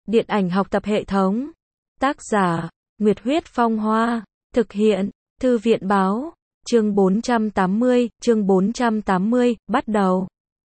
Điện ảnh học tập hệ thống. Tác giả, Nguyệt Huyết Phong Hoa. Thực hiện, Thư viện Báo. Chương 480, bắt đầu.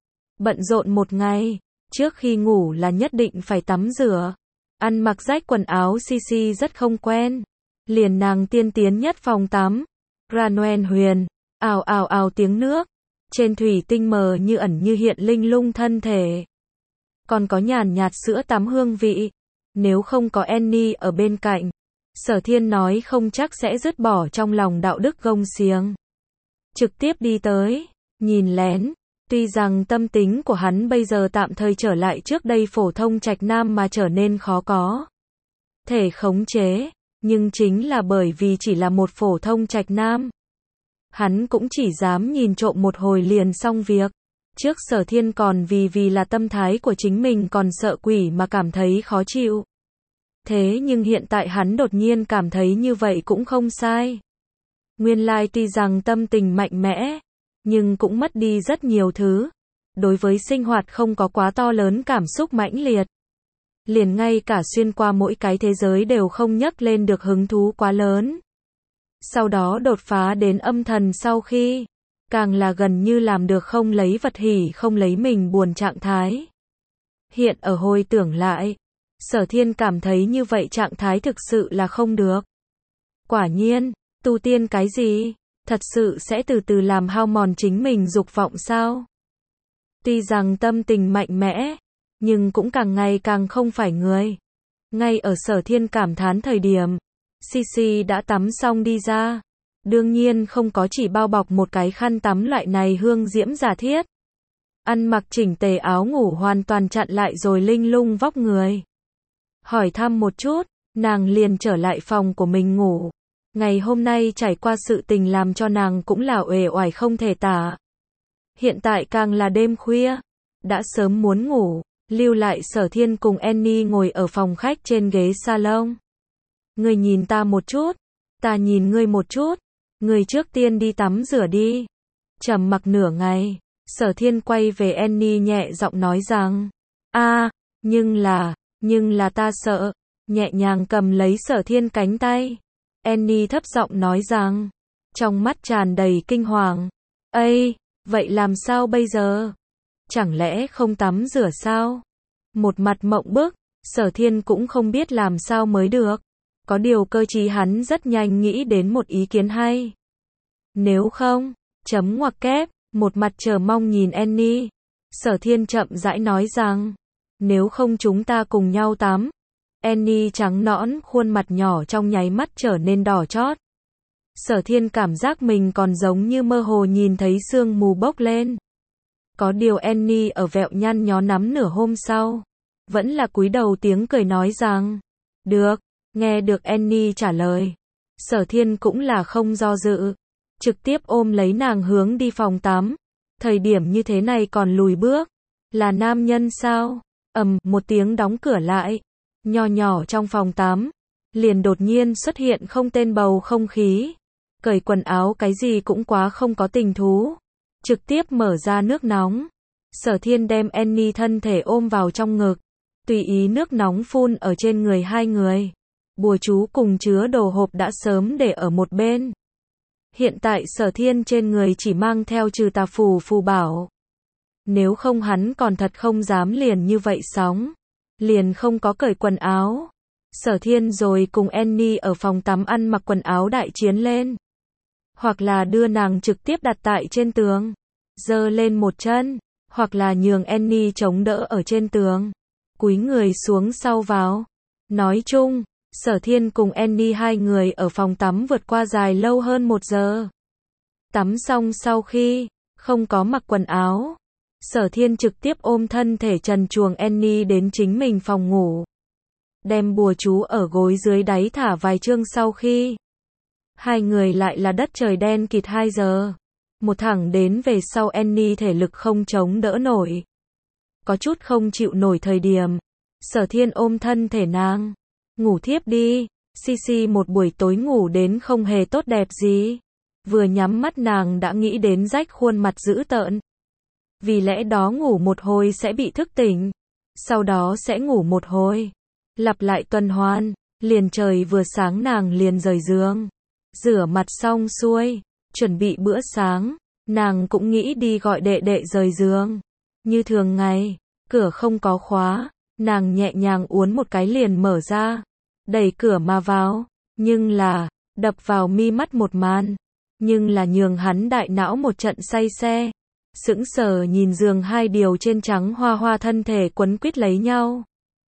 Bận rộn một ngày, trước khi ngủ là nhất định phải tắm rửa. Ăn mặc rách quần áo Sisi rất không quen. Liền nàng tiên tiến nhất phòng tắm. Ranoen huyền, ào ào ào tiếng nước. Trên thủy tinh mờ như ẩn như hiện linh lung thân thể. Còn có nhàn nhạt sữa tắm hương vị. Nếu không có Annie ở bên cạnh, Sở Thiên nói không chắc sẽ dứt bỏ trong lòng đạo đức gông xiềng. Trực tiếp đi tới, nhìn lén. Tuy rằng tâm tính của hắn bây giờ tạm thời trở lại trước đây phổ thông trạch nam mà trở nên khó có thể khống chế, nhưng chính là bởi vì chỉ là một phổ thông trạch nam, hắn cũng chỉ dám nhìn trộm một hồi liền xong việc. Trước Sở Thiên còn vì là tâm thái của chính mình còn sợ quỷ mà cảm thấy khó chịu. Thế nhưng hiện tại hắn đột nhiên cảm thấy như vậy cũng không sai. Nguyên lai tuy rằng tâm tình mạnh mẽ, nhưng cũng mất đi rất nhiều thứ. Đối với sinh hoạt không có quá to lớn cảm xúc mãnh liệt. Liền ngay cả xuyên qua mỗi cái thế giới đều không nhấc lên được hứng thú quá lớn. Sau đó đột phá đến âm thần sau khi, càng là gần như làm được không lấy vật hỉ không lấy mình buồn trạng thái. Hiện ở hồi tưởng lại, Sở Thiên cảm thấy như vậy trạng thái thực sự là không được. Quả nhiên, tu tiên cái gì, thật sự sẽ từ từ làm hao mòn chính mình dục vọng sao? Tuy rằng tâm tình mạnh mẽ, nhưng cũng càng ngày càng không phải người. Ngay ở Sở Thiên cảm thán thời điểm, Sisi đã tắm xong đi ra. Đương nhiên không có chỉ bao bọc một cái khăn tắm loại này hương diễm giả thiết. Ăn mặc chỉnh tề áo ngủ hoàn toàn chặn lại rồi linh lung vóc người. Hỏi thăm một chút, nàng liền trở lại phòng của mình ngủ. Ngày hôm nay trải qua sự tình làm cho nàng cũng là uể oải không thể tả. Hiện tại càng là đêm khuya, đã sớm muốn ngủ, lưu lại Sở Thiên cùng Annie ngồi ở phòng khách trên ghế salon. Ngươi nhìn ta một chút, ta nhìn ngươi một chút, ngươi trước tiên đi tắm rửa đi. Trầm mặc nửa ngày, Sở Thiên quay về Annie nhẹ giọng nói rằng, nhưng là ta sợ, nhẹ nhàng cầm lấy Sở Thiên cánh tay. Annie thấp giọng nói rằng, trong mắt tràn đầy kinh hoàng, vậy làm sao bây giờ? Chẳng lẽ không tắm rửa sao? Một mặt mộng bức, Sở Thiên cũng không biết làm sao mới được. Có điều cơ trí hắn rất nhanh nghĩ đến một ý kiến hay. Nếu không, chấm ngoặc kép, một mặt chờ mong nhìn Annie. Sở Thiên chậm rãi nói rằng, nếu không chúng ta cùng nhau tắm. Annie trắng nõn, khuôn mặt nhỏ trong nháy mắt trở nên đỏ chót. Sở Thiên cảm giác mình còn giống như mơ hồ nhìn thấy sương mù bốc lên. Có điều Annie ở vẹo nhăn nhó nắm nửa hôm sau, vẫn là cúi đầu tiếng cười nói rằng, được. Nghe được Annie trả lời, Sở Thiên cũng là không do dự, trực tiếp ôm lấy nàng hướng đi phòng tắm. Thời điểm như thế này còn lùi bước, là nam nhân sao? Một tiếng đóng cửa lại, nho nhỏ trong phòng tắm, liền đột nhiên xuất hiện không tên bầu không khí. Cởi quần áo cái gì cũng quá không có tình thú. Trực tiếp mở ra nước nóng. Sở Thiên đem Annie thân thể ôm vào trong ngực, tùy ý nước nóng phun ở trên người hai người. Bùa chú cùng chứa đồ hộp đã sớm để ở một bên. Hiện tại Sở Thiên trên người chỉ mang theo trừ tà phù phù bảo. Nếu không hắn còn thật không dám liền như vậy sóng. Liền không có cởi quần áo. Sở Thiên rồi cùng Annie ở phòng tắm ăn mặc quần áo đại chiến lên. Hoặc là đưa nàng trực tiếp đặt tại trên tường, giơ lên một chân, hoặc là nhường Annie chống đỡ ở trên tường, cúi người xuống sau vào. Nói chung, Sở Thiên cùng Annie hai người ở phòng tắm vượt qua dài lâu hơn 1 giờ. Tắm xong sau khi, không có mặc quần áo, Sở Thiên trực tiếp ôm thân thể trần truồng Annie đến chính mình phòng ngủ. Đem bùa chú ở gối dưới đáy thả vài chương sau khi, hai người lại là đất trời đen kịt 2 giờ. Một thẳng đến về sau Annie thể lực không chống đỡ nổi. Có chút không chịu nổi thời điểm, Sở Thiên ôm thân thể nàng. Ngủ thiếp đi. Sisi một buổi tối ngủ đến không hề tốt đẹp gì. Vừa nhắm mắt nàng đã nghĩ đến rách khuôn mặt dữ tợn. Vì lẽ đó ngủ một hồi sẽ bị thức tỉnh. Sau đó sẽ ngủ một hồi. lặp lại tuần hoàn, liền trời vừa sáng nàng liền rời giường. Rửa mặt xong xuôi, chuẩn bị bữa sáng, nàng cũng nghĩ đi gọi đệ đệ rời giường. Như thường ngày, cửa không có khóa, nàng nhẹ nhàng uốn một cái liền mở ra, đẩy cửa mà vào, nhưng là, đập vào mi mắt một màn, nhưng là nhường hắn đại não một trận say xe. Sững sờ nhìn giường hai điều trên trắng hoa hoa thân thể quấn quýt lấy nhau.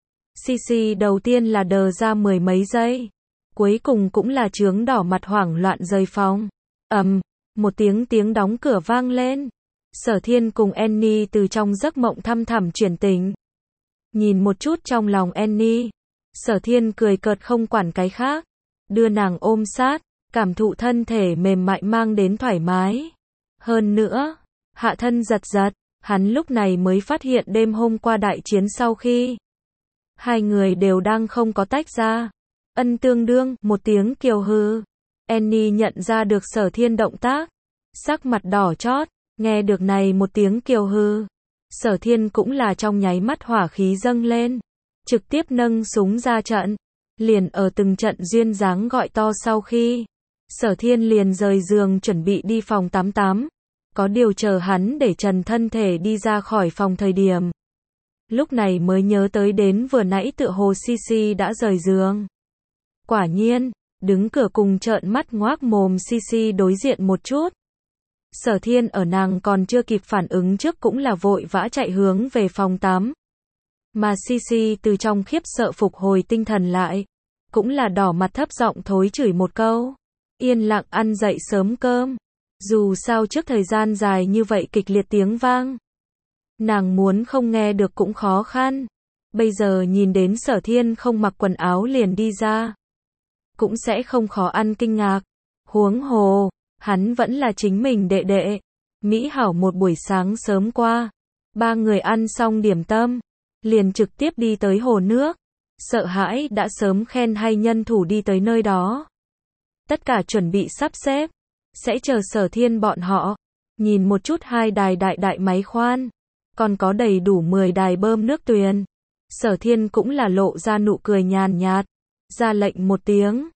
Sisi đầu tiên là đờ ra mười mấy giây, cuối cùng cũng là chướng đỏ mặt hoảng loạn rời phòng. Một tiếng đóng cửa vang lên. Sở Thiên cùng Annie từ trong giấc mộng thăm thẳm chuyển tỉnh. Nhìn một chút trong lòng Annie, Sở Thiên cười cợt không quản cái khác, đưa nàng ôm sát, cảm thụ thân thể mềm mại mang đến thoải mái. Hơn nữa, hạ thân giật giật, hắn lúc này mới phát hiện đêm hôm qua đại chiến sau khi hai người đều đang không có tách ra. Ân tương đương, một tiếng kiều hừ. Annie nhận ra được Sở Thiên động tác, sắc mặt đỏ chót, nghe được này một tiếng kiều hừ. Sở Thiên cũng là trong nháy mắt hỏa khí dâng lên, trực tiếp nâng súng ra trận, liền ở từng trận duyên dáng gọi to sau khi, Sở Thiên liền rời giường chuẩn bị đi phòng 88. Có điều chờ hắn để trần thân thể đi ra khỏi phòng thời điểm, lúc này mới nhớ tới đến vừa nãy tựa hồ Sisi đã rời giường. Quả nhiên, đứng cửa cùng trợn mắt ngoác mồm Sisi đối diện một chút. Sở Thiên ở nàng còn chưa kịp phản ứng trước cũng là vội vã chạy hướng về phòng tắm. Mà Sisi từ trong khiếp sợ phục hồi tinh thần lại, cũng là đỏ mặt thấp giọng thối chửi một câu. Yên lặng ăn dậy sớm cơm. Dù sao trước thời gian dài như vậy kịch liệt tiếng vang, nàng muốn không nghe được cũng khó khăn. Bây giờ nhìn đến Sở Thiên không mặc quần áo liền đi ra, cũng sẽ không khó ăn kinh ngạc. Huống hồ, hắn vẫn là chính mình đệ đệ. Mỹ hảo một buổi sáng sớm qua, ba người ăn xong điểm tâm, liền trực tiếp đi tới hồ nước. Sợ hãi đã sớm khen hay nhân thủ đi tới nơi đó. Tất cả chuẩn bị sắp xếp, sẽ chờ Sở Thiên bọn họ. Nhìn một chút hai đài đại máy khoan, còn có đầy đủ 10 đài bơm nước tuyền. Sở Thiên cũng là lộ ra nụ cười nhàn nhạt, ra lệnh một tiếng,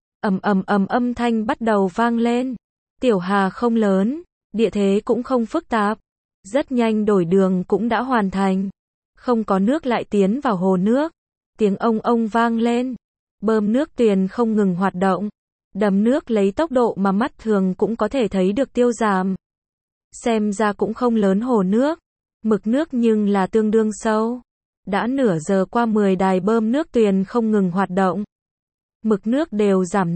âm thanh bắt đầu vang lên. Tiểu hà không lớn, địa thế cũng không phức tạp, rất nhanh đổi đường cũng đã hoàn thành. Không có nước lại tiến vào hồ nước, tiếng ông vang lên, bơm nước tuyền không ngừng hoạt động. Đầm nước lấy tốc độ mà mắt thường cũng có thể thấy được tiêu giảm. Xem ra cũng không lớn hồ nước, mực nước nhưng là tương đương sâu. Đã nửa giờ qua 10 đài bơm nước tuyền không ngừng hoạt động. Mực nước đều giảm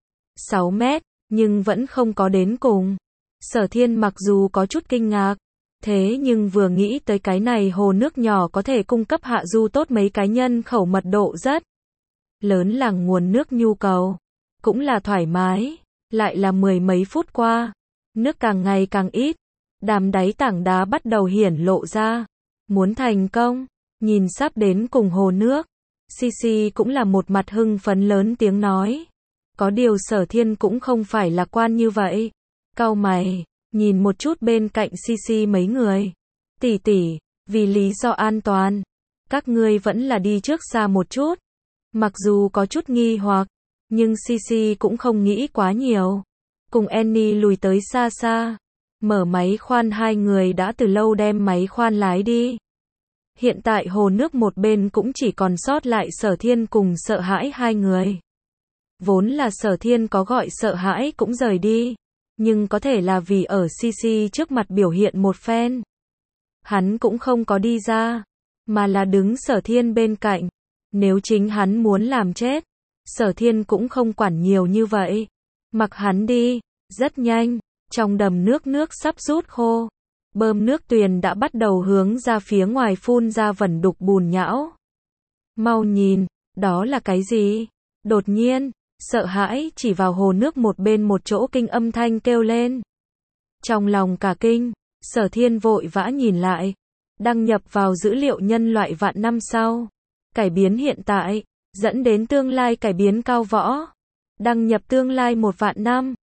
5-6 mét, nhưng vẫn không có đến cùng. Sở Thiên mặc dù có chút kinh ngạc, thế nhưng vừa nghĩ tới cái này hồ nước nhỏ có thể cung cấp hạ du tốt mấy cái nhân khẩu mật độ rất lớn là nguồn nước nhu cầu, cũng là thoải mái. Lại là mười mấy phút qua, nước càng ngày càng ít, đàm đáy tảng đá bắt đầu hiển lộ ra. Muốn thành công, nhìn sắp đến cùng hồ nước, Sisi cũng là một mặt hưng phấn lớn tiếng nói. Có điều Sở Thiên cũng không phải lạc quan như vậy. Cau mày, nhìn một chút bên cạnh Sisi mấy người. Tỷ tỷ, vì lý do an toàn, các ngươi vẫn là đi trước xa một chút. Mặc dù có chút nghi hoặc, nhưng Sisi cũng không nghĩ quá nhiều. Cùng Annie lùi tới xa xa. Mở máy khoan hai người đã từ lâu đem máy khoan lái đi. Hiện tại hồ nước một bên cũng chỉ còn sót lại Sở Thiên cùng Sợ Hãi hai người. Vốn là Sở Thiên có gọi Sợ Hãi cũng rời đi, nhưng có thể là vì ở Sisi trước mặt biểu hiện một phen. Hắn cũng không có đi ra, mà là đứng Sở Thiên bên cạnh. Nếu chính hắn muốn làm chết, Sở Thiên cũng không quản nhiều như vậy. Mặc hắn đi. Rất nhanh, trong đầm nước sắp rút khô. Bơm nước tuyền đã bắt đầu hướng ra phía ngoài phun ra vẩn đục bùn nhão. Mau nhìn, đó là cái gì? Đột nhiên, Sợ Hãi chỉ vào hồ nước một bên một chỗ kinh âm thanh kêu lên. Trong lòng cả kinh, Sở Thiên vội vã nhìn lại. Đăng nhập vào dữ liệu nhân loại vạn năm sau. Cải biến hiện tại, dẫn đến tương lai cải biến cao võ. Đăng nhập tương lai 1 vạn năm.